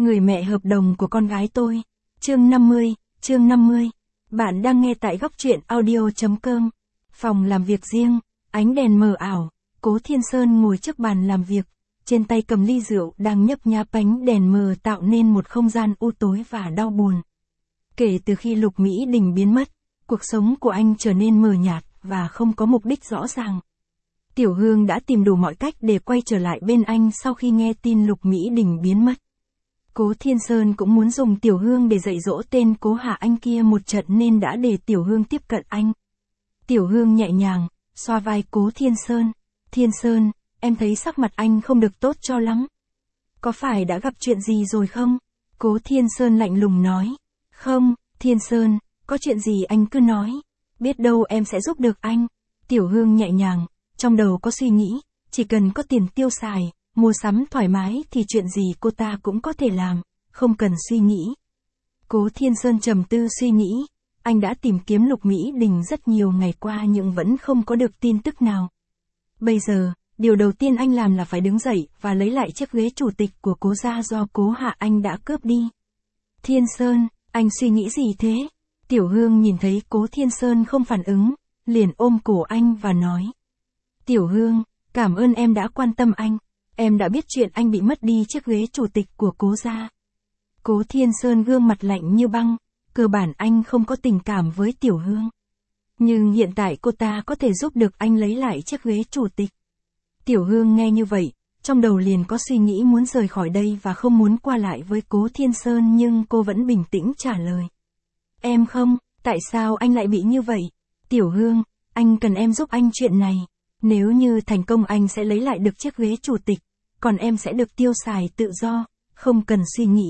Người mẹ hợp đồng của con gái tôi. Chương 50, chương 50. Bạn đang nghe tại góc truyện audio.com. Phòng làm việc riêng, ánh đèn mờ ảo, Cố Thiên Sơn ngồi trước bàn làm việc, trên tay cầm ly rượu đang nhấp nháp ánh đèn mờ tạo nên một không gian u tối và đau buồn. Kể từ khi Lục Mỹ Đình biến mất, cuộc sống của anh trở nên mờ nhạt và không có mục đích rõ ràng. Tiểu Hương đã tìm đủ mọi cách để quay trở lại bên anh sau khi nghe tin Lục Mỹ Đình biến mất. Cố Thiên Sơn cũng muốn dùng Tiểu Hương để dạy dỗ tên Cố Hạ Anh kia một trận nên đã để Tiểu Hương tiếp cận anh. Tiểu Hương nhẹ nhàng, xoa vai Cố Thiên Sơn. Thiên Sơn, em thấy sắc mặt anh không được tốt cho lắm. Có phải đã gặp chuyện gì rồi không? Cố Thiên Sơn lạnh lùng nói. Không, Thiên Sơn, có chuyện gì anh cứ nói. Biết đâu em sẽ giúp được anh. Tiểu Hương nhẹ nhàng, trong đầu có suy nghĩ, chỉ cần có tiền tiêu xài, mua sắm thoải mái thì chuyện gì cô ta cũng có thể làm, không cần suy nghĩ. Cố Thiên Sơn trầm tư suy nghĩ, anh đã tìm kiếm Lục Mỹ Đình rất nhiều ngày qua nhưng vẫn không có được tin tức nào. Bây giờ, điều đầu tiên anh làm là phải đứng dậy và lấy lại chiếc ghế chủ tịch của Cố gia do Cố Hạ Anh đã cướp đi. Thiên Sơn, anh suy nghĩ gì thế? Tiểu Hương nhìn thấy Cố Thiên Sơn không phản ứng, liền ôm cổ anh và nói. Tiểu Hương, cảm ơn em đã quan tâm anh. Em đã biết chuyện anh bị mất đi chiếc ghế chủ tịch của Cố gia. Cố Thiên Sơn gương mặt lạnh như băng, cơ bản anh không có tình cảm với Tiểu Hương. Nhưng hiện tại cô ta có thể giúp được anh lấy lại chiếc ghế chủ tịch. Tiểu Hương nghe như vậy, trong đầu liền có suy nghĩ muốn rời khỏi đây và không muốn qua lại với Cố Thiên Sơn nhưng cô vẫn bình tĩnh trả lời. Em không, tại sao anh lại bị như vậy? Tiểu Hương, anh cần em giúp anh chuyện này. Nếu như thành công anh sẽ lấy lại được chiếc ghế chủ tịch, còn em sẽ được tiêu xài tự do, không cần suy nghĩ.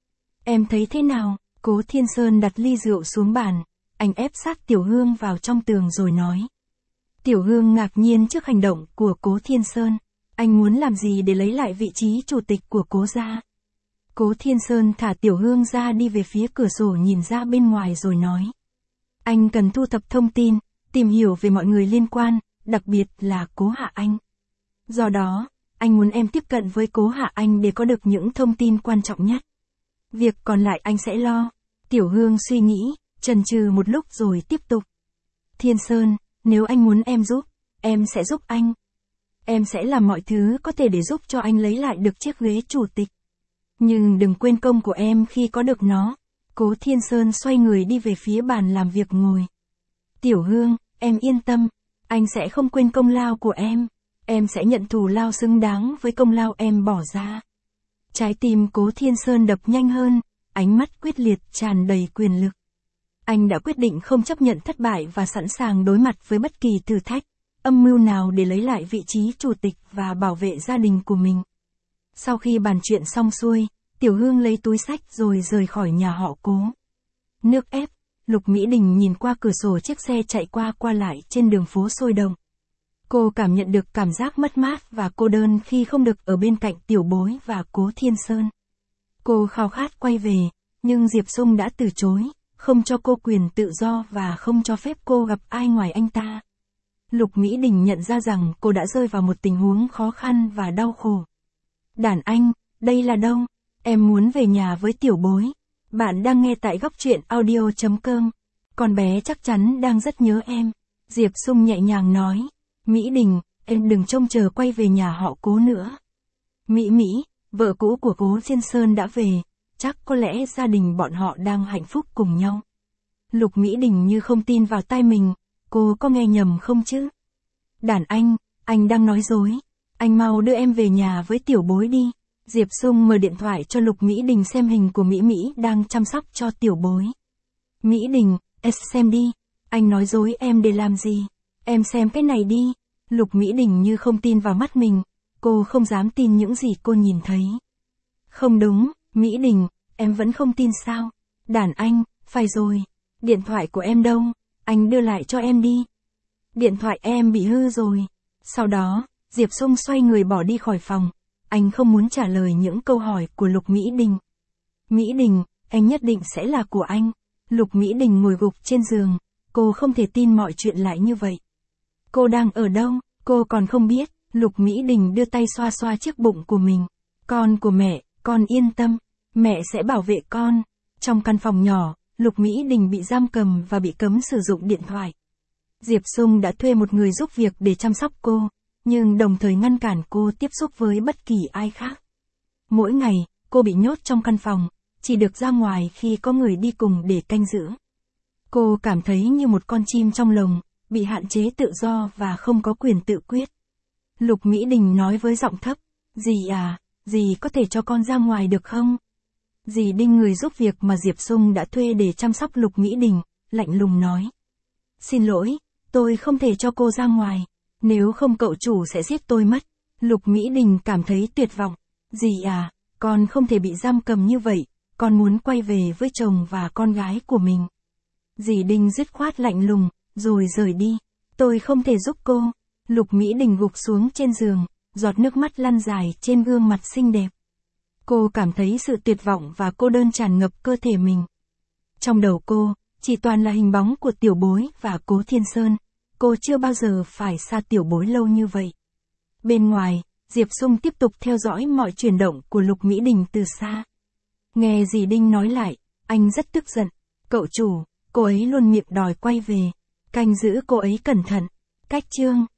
Em thấy thế nào? Cố Thiên Sơn đặt ly rượu xuống bàn, anh ép sát Tiểu Hương vào trong tường rồi nói. Tiểu Hương ngạc nhiên trước hành động của Cố Thiên Sơn, anh muốn làm gì để lấy lại vị trí chủ tịch của Cố gia? Cố Thiên Sơn thả Tiểu Hương ra đi về phía cửa sổ nhìn ra bên ngoài rồi nói. Anh cần thu thập thông tin, tìm hiểu về mọi người liên quan, đặc biệt là Cố Hạ Anh. Do đó, anh muốn em tiếp cận với Cố Hạ Anh để có được những thông tin quan trọng nhất. Việc còn lại anh sẽ lo. Tiểu Hương suy nghĩ, chần chừ một lúc rồi tiếp tục. Thiên Sơn, nếu anh muốn em giúp, em sẽ giúp anh. Em sẽ làm mọi thứ có thể để giúp cho anh lấy lại được chiếc ghế chủ tịch. Nhưng đừng quên công của em khi có được nó. Cố Thiên Sơn xoay người đi về phía bàn làm việc ngồi. Tiểu Hương, em yên tâm, anh sẽ không quên công lao của em. Em sẽ nhận thù lao xứng đáng với công lao em bỏ ra. Trái tim Cố Thiên Sơn đập nhanh hơn, ánh mắt quyết liệt tràn đầy quyền lực. Anh đã quyết định không chấp nhận thất bại và sẵn sàng đối mặt với bất kỳ thử thách, âm mưu nào để lấy lại vị trí chủ tịch và bảo vệ gia đình của mình. Sau khi bàn chuyện xong xuôi, Tiểu Hương lấy túi xách rồi rời khỏi nhà họ Cố. Nước ép, Lục Mỹ Đình nhìn qua cửa sổ chiếc xe chạy qua lại trên đường phố sôi động. Cô cảm nhận được cảm giác mất mát và cô đơn khi không được ở bên cạnh Tiểu Bối và Cố Thiên Sơn. Cô khao khát quay về, nhưng Diệp Sung đã từ chối, không cho cô quyền tự do và không cho phép cô gặp ai ngoài anh ta. Lục Mỹ Đình nhận ra rằng cô đã rơi vào một tình huống khó khăn và đau khổ. Đàn anh, đây là đâu? Em muốn về nhà với Tiểu Bối. Bạn đang nghe tại góc truyện audio.com. Con bé chắc chắn đang rất nhớ em. Diệp Sung nhẹ nhàng nói. Mỹ Đình, em đừng trông chờ quay về nhà họ Cố nữa. Mỹ, vợ cũ của Cố Thiên Sơn đã về, chắc có lẽ gia đình bọn họ đang hạnh phúc cùng nhau. Lục Mỹ Đình như không tin vào tai mình, cô có nghe nhầm không chứ? Đàn anh đang nói dối. Anh mau đưa em về nhà với Tiểu Bối đi. Diệp Sung mở điện thoại cho Lục Mỹ Đình xem hình của Mỹ đang chăm sóc cho Tiểu Bối. Mỹ Đình, em xem đi, anh nói dối em để làm gì? Em xem cái này đi. Lục Mỹ Đình như không tin vào mắt mình, cô không dám tin những gì cô nhìn thấy. Không đúng, Mỹ Đình, em vẫn không tin sao? Đàn anh, phải rồi. Điện thoại của em đâu? Anh đưa lại cho em đi. Điện thoại em bị hư rồi. Sau đó, Diệp Sung xoay người bỏ đi khỏi phòng. Anh không muốn trả lời những câu hỏi của Lục Mỹ Đình. Mỹ Đình, em nhất định sẽ là của anh. Lục Mỹ Đình ngồi gục trên giường, cô không thể tin mọi chuyện lại như vậy. Cô đang ở đâu? Cô còn không biết. Lục Mỹ Đình đưa tay xoa xoa chiếc bụng của mình. Con của mẹ, con yên tâm. Mẹ sẽ bảo vệ con. Trong căn phòng nhỏ, Lục Mỹ Đình bị giam cầm và bị cấm sử dụng điện thoại. Diệp Sung đã thuê một người giúp việc để chăm sóc cô, nhưng đồng thời ngăn cản cô tiếp xúc với bất kỳ ai khác. Mỗi ngày, cô bị nhốt trong căn phòng, chỉ được ra ngoài khi có người đi cùng để canh giữ. Cô cảm thấy như một con chim trong lồng, bị hạn chế tự do và không có quyền tự quyết. Lục Mỹ Đình nói với giọng thấp, dì à, dì có thể cho con ra ngoài được không? Dì Đinh, người giúp việc mà Diệp Sung đã thuê để chăm sóc Lục Mỹ Đình, lạnh lùng nói. Xin lỗi, tôi không thể cho cô ra ngoài, nếu không cậu chủ sẽ giết tôi mất. Lục Mỹ Đình cảm thấy tuyệt vọng. Dì à, con không thể bị giam cầm như vậy, con muốn quay về với chồng và con gái của mình. Dì Đinh dứt khoát lạnh lùng, rồi rời đi. Tôi không thể giúp cô. Lục Mỹ Đình gục xuống trên giường, giọt nước mắt lăn dài trên gương mặt xinh đẹp. Cô cảm thấy sự tuyệt vọng và cô đơn tràn ngập cơ thể mình. Trong đầu cô, chỉ toàn là hình bóng của Tiểu Bối và Cố Thiên Sơn. Cô chưa bao giờ phải xa Tiểu Bối lâu như vậy. Bên ngoài, Diệp Sung tiếp tục theo dõi mọi chuyển động của Lục Mỹ Đình từ xa. Nghe dì Đinh nói lại, anh rất tức giận. Cậu chủ, cô ấy luôn miệng đòi quay về. Canh giữ cô ấy cẩn thận. Cách chương